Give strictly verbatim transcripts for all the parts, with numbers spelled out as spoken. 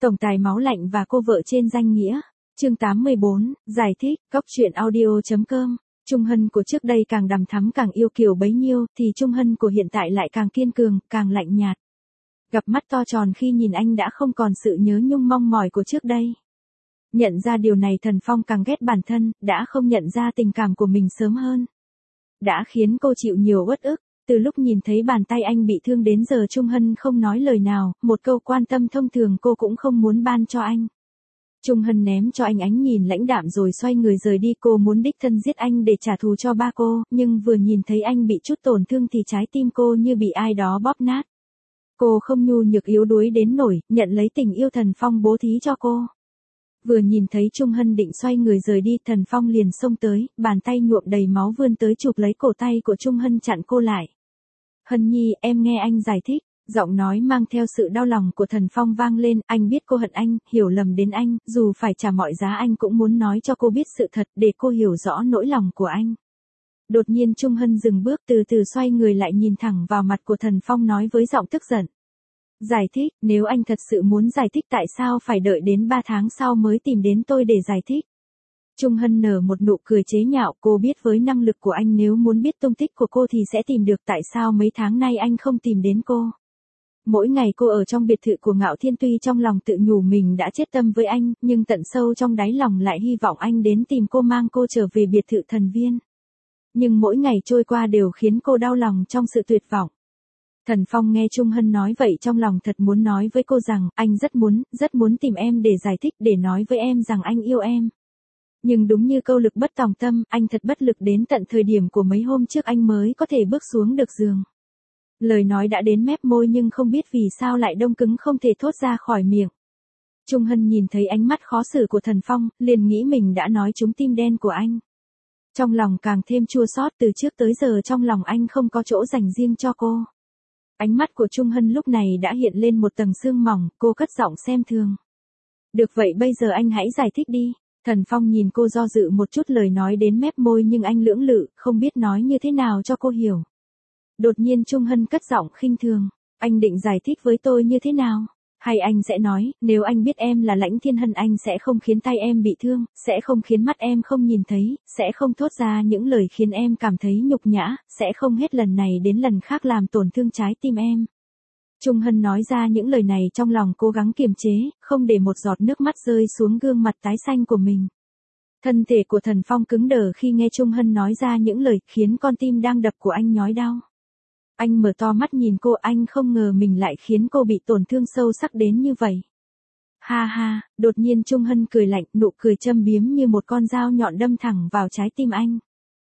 Tổng tài máu lạnh và cô vợ trên danh nghĩa. Chương tám mươi bốn, giải thích, góc truyện audio.com. Trung Hân của trước đây càng đằm thắm càng yêu kiều bấy nhiêu, thì Trung Hân của hiện tại lại càng kiên cường, càng lạnh nhạt. Gặp mắt to tròn khi nhìn anh đã không còn sự nhớ nhung mong mỏi của trước đây. Nhận ra điều này Thần Phong càng ghét bản thân, đã không nhận ra tình cảm của mình sớm hơn. Đã khiến cô chịu nhiều uất ức. Từ lúc nhìn thấy bàn tay anh bị thương đến giờ Trung Hân không nói lời nào, một câu quan tâm thông thường cô cũng không muốn ban cho anh. Trung Hân ném cho anh ánh nhìn lãnh đạm rồi xoay người rời đi. Cô muốn đích thân giết anh để trả thù cho ba cô, nhưng vừa nhìn thấy anh bị chút tổn thương thì trái tim cô như bị ai đó bóp nát. Cô không nhu nhược yếu đuối đến nổi, nhận lấy tình yêu Thần Phong bố thí cho cô. Vừa nhìn thấy Trung Hân định xoay người rời đi, Thần Phong liền xông tới, bàn tay nhuộm đầy máu vươn tới chụp lấy cổ tay của Trung Hân chặn cô lại. Hân Nhi, em nghe anh giải thích. Giọng nói mang theo sự đau lòng của Thần Phong vang lên, anh biết cô hận anh, hiểu lầm đến anh, dù phải trả mọi giá anh cũng muốn nói cho cô biết sự thật để cô hiểu rõ nỗi lòng của anh. Đột nhiên Trung Hân dừng bước từ từ xoay người lại nhìn thẳng vào mặt của Thần Phong nói với giọng tức giận. Giải thích, nếu anh thật sự muốn giải thích tại sao phải đợi đến ba tháng sau mới tìm đến tôi để giải thích. Trung Hân nở một nụ cười chế nhạo, cô biết với năng lực của anh nếu muốn biết tung tích của cô thì sẽ tìm được, tại sao mấy tháng nay anh không tìm đến cô. Mỗi ngày cô ở trong biệt thự của Ngạo Thiên tuy trong lòng tự nhủ mình đã chết tâm với anh, nhưng tận sâu trong đáy lòng lại hy vọng anh đến tìm cô mang cô trở về biệt thự Thần Viên. Nhưng mỗi ngày trôi qua đều khiến cô đau lòng trong sự tuyệt vọng. Thần Phong nghe Trung Hân nói vậy trong lòng thật muốn nói với cô rằng, anh rất muốn, rất muốn tìm em để giải thích, để nói với em rằng anh yêu em. Nhưng đúng như câu lực bất tòng tâm, anh thật bất lực đến tận thời điểm của mấy hôm trước anh mới có thể bước xuống được giường. Lời nói đã đến mép môi nhưng không biết vì sao lại đông cứng không thể thốt ra khỏi miệng. Trung Hân nhìn thấy ánh mắt khó xử của Thần Phong, liền nghĩ mình đã nói trúng tim đen của anh. Trong lòng càng thêm chua xót, từ trước tới giờ trong lòng anh không có chỗ dành riêng cho cô. Ánh mắt của Trung Hân lúc này đã hiện lên một tầng sương mỏng, cô cất giọng xem thường. Được vậy bây giờ anh hãy giải thích đi. Thần Phong nhìn cô do dự một chút, lời nói đến mép môi nhưng anh lưỡng lự, không biết nói như thế nào cho cô hiểu. Đột nhiên Trung Hân cất giọng khinh thường, anh định giải thích với tôi như thế nào? Hay anh sẽ nói, nếu anh biết em là Lãnh Thiên Hân anh sẽ không khiến tay em bị thương, sẽ không khiến mắt em không nhìn thấy, sẽ không thốt ra những lời khiến em cảm thấy nhục nhã, sẽ không hết lần này đến lần khác làm tổn thương trái tim em. Trung Hân nói ra những lời này trong lòng cố gắng kiềm chế, không để một giọt nước mắt rơi xuống gương mặt tái xanh của mình. Thân thể của Thần Phong cứng đờ khi nghe Trung Hân nói ra những lời khiến con tim đang đập của anh nhói đau. Anh mở to mắt nhìn cô, anh không ngờ mình lại khiến cô bị tổn thương sâu sắc đến như vậy. Ha ha, đột nhiên Trung Hân cười lạnh, nụ cười châm biếm như một con dao nhọn đâm thẳng vào trái tim anh.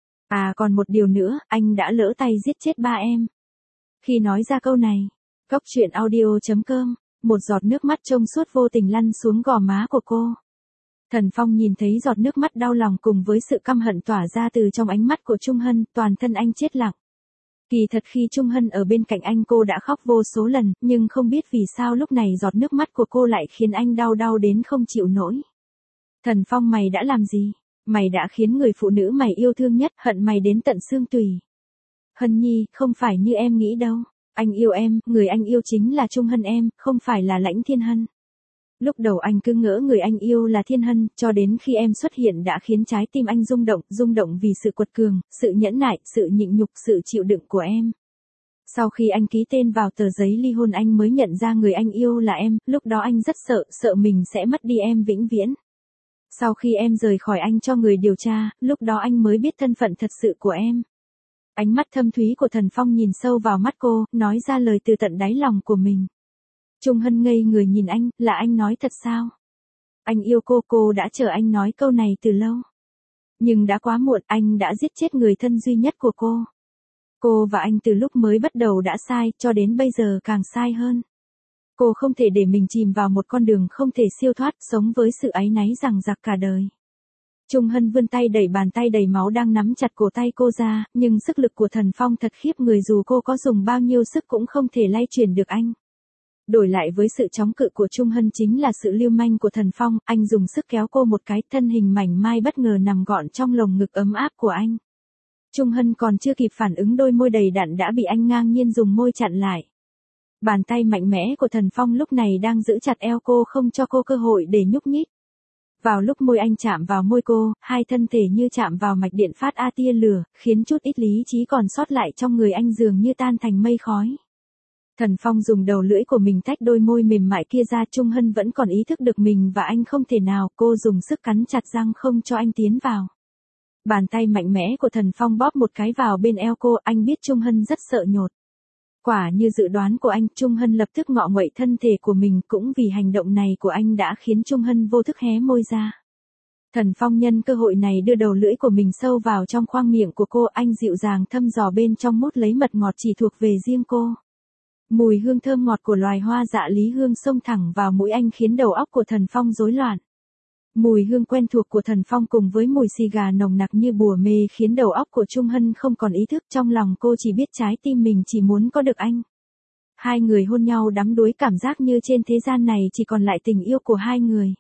À còn một điều nữa, anh đã lỡ tay giết chết ba em. Khi nói ra câu này, góc truyện audio.com, một giọt nước mắt trông suốt vô tình lăn xuống gò má của cô. Thần Phong nhìn thấy giọt nước mắt đau lòng cùng với sự căm hận tỏa ra từ trong ánh mắt của Trung Hân, toàn thân anh chết lặng. Kỳ thật khi Trung Hân ở bên cạnh anh cô đã khóc vô số lần, nhưng không biết vì sao lúc này giọt nước mắt của cô lại khiến anh đau đau đến không chịu nổi. Thần Phong, mày đã làm gì? Mày đã khiến người phụ nữ mày yêu thương nhất hận mày đến tận xương tủy. Hân Nhi, không phải như em nghĩ đâu. Anh yêu em, người anh yêu chính là Trung Hân em, không phải là Lãnh Thiên Hân. Lúc đầu anh cứ ngỡ người anh yêu là Thiên Hân, cho đến khi em xuất hiện đã khiến trái tim anh rung động, rung động vì sự quật cường, sự nhẫn nại, sự nhịn nhục, sự chịu đựng của em. Sau khi anh ký tên vào tờ giấy ly hôn anh mới nhận ra người anh yêu là em, lúc đó anh rất sợ, sợ mình sẽ mất đi em vĩnh viễn. Sau khi em rời khỏi anh cho người điều tra, lúc đó anh mới biết thân phận thật sự của em. Ánh mắt thâm thúy của Thần Phong nhìn sâu vào mắt cô, nói ra lời từ tận đáy lòng của mình. Trung Hân ngây người nhìn anh, là anh nói thật sao? Anh yêu cô, cô đã chờ anh nói câu này từ lâu. Nhưng đã quá muộn, anh đã giết chết người thân duy nhất của cô. Cô và anh từ lúc mới bắt đầu đã sai, cho đến bây giờ càng sai hơn. Cô không thể để mình chìm vào một con đường không thể siêu thoát, sống với sự áy náy rằng giặc cả đời. Trung Hân vươn tay đẩy bàn tay đầy máu đang nắm chặt cổ tay cô ra, nhưng sức lực của Thần Phong thật khiếp người, dù cô có dùng bao nhiêu sức cũng không thể lay chuyển được anh. Đổi lại với sự chống cự của Trung Hân chính là sự lưu manh của Thần Phong, anh dùng sức kéo cô một cái, thân hình mảnh mai bất ngờ nằm gọn trong lồng ngực ấm áp của anh. Trung Hân còn chưa kịp phản ứng, đôi môi đầy đặn đã bị anh ngang nhiên dùng môi chặn lại. Bàn tay mạnh mẽ của Thần Phong lúc này đang giữ chặt eo cô không cho cô cơ hội để nhúc nhích. Vào lúc môi anh chạm vào môi cô, hai thân thể như chạm vào mạch điện phát a tia lửa, khiến chút ít lý trí còn sót lại trong người anh dường như tan thành mây khói. Thần Phong dùng đầu lưỡi của mình tách đôi môi mềm mại kia ra. Trung Hân vẫn còn ý thức được mình và anh không thể nào, cô dùng sức cắn chặt răng không cho anh tiến vào. Bàn tay mạnh mẽ của Thần Phong bóp một cái vào bên eo cô, anh biết Trung Hân rất sợ nhột. Quả như dự đoán của anh, Trung Hân lập tức ngọ nguậy thân thể của mình, cũng vì hành động này của anh đã khiến Trung Hân vô thức hé môi ra. Thần Phong nhân cơ hội này đưa đầu lưỡi của mình sâu vào trong khoang miệng của cô, anh dịu dàng thăm dò bên trong mút lấy mật ngọt chỉ thuộc về riêng cô. Mùi hương thơm ngọt của loài hoa dạ lý hương xông thẳng vào mũi anh khiến đầu óc của Thần Phong rối loạn. Mùi hương quen thuộc của Thần Phong cùng với mùi xì gà nồng nặc như bùa mê khiến đầu óc của Trung Hân không còn ý thức, trong lòng cô chỉ biết trái tim mình chỉ muốn có được anh. Hai người hôn nhau đắm đuối, cảm giác như trên thế gian này chỉ còn lại tình yêu của hai người.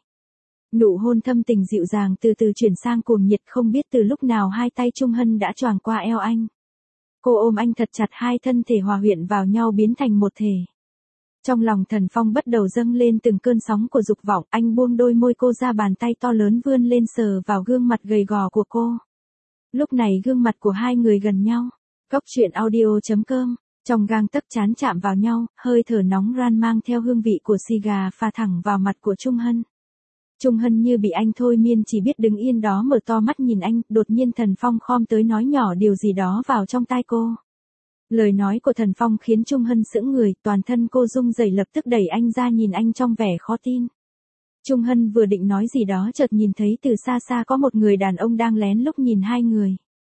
Nụ hôn thâm tình dịu dàng từ từ chuyển sang cuồng nhiệt, không biết từ lúc nào hai tay Trung Hân đã choàng qua eo anh. Cô ôm anh thật chặt, hai thân thể hòa quyện vào nhau biến thành một thể. Trong lòng Thần Phong bắt đầu dâng lên từng cơn sóng của dục vọng, anh buông đôi môi cô ra, bàn tay to lớn vươn lên sờ vào gương mặt gầy gò của cô. Lúc này gương mặt của hai người gần nhau. Cốc truyện audio chấm com, trong gang tấc chán chạm vào nhau, hơi thở nóng ran mang theo hương vị của xì gà pha thẳng vào mặt của Trung Hân. Trung Hân như bị anh thôi miên, chỉ biết đứng yên đó mở to mắt nhìn anh, đột nhiên Thần Phong khom tới nói nhỏ điều gì đó vào trong tai cô. Lời nói của Thần Phong khiến Trung Hân sững người, toàn thân cô rung rẩy, lập tức đẩy anh ra nhìn anh trong vẻ khó tin. Trung Hân vừa định nói gì đó chợt nhìn thấy từ xa xa có một người đàn ông đang lén lút nhìn hai người.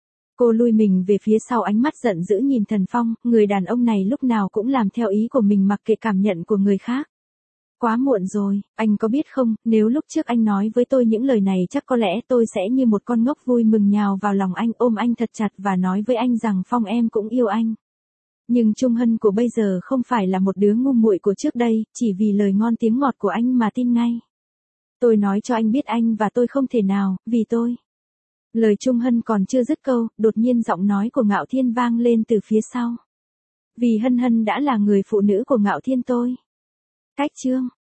Cô lui mình về phía sau, ánh mắt giận dữ nhìn Thần Phong, người đàn ông này lúc nào cũng làm theo ý của mình mặc kệ cảm nhận của người khác. Quá muộn rồi, anh có biết không, nếu lúc trước anh nói với tôi những lời này chắc có lẽ tôi sẽ như một con ngốc vui mừng nhào vào lòng anh, ôm anh thật chặt và nói với anh rằng Phong em cũng yêu anh. Nhưng Trung Hân của bây giờ không phải là một đứa ngu muội của trước đây, chỉ vì lời ngon tiếng ngọt của anh mà tin ngay. Tôi nói cho anh biết anh và tôi không thể nào, vì tôi. Lời Trung Hân còn chưa dứt câu, đột nhiên giọng nói của Ngạo Thiên vang lên từ phía sau. Vì Hân Hân đã là người phụ nữ của Ngạo Thiên tôi. Cách chương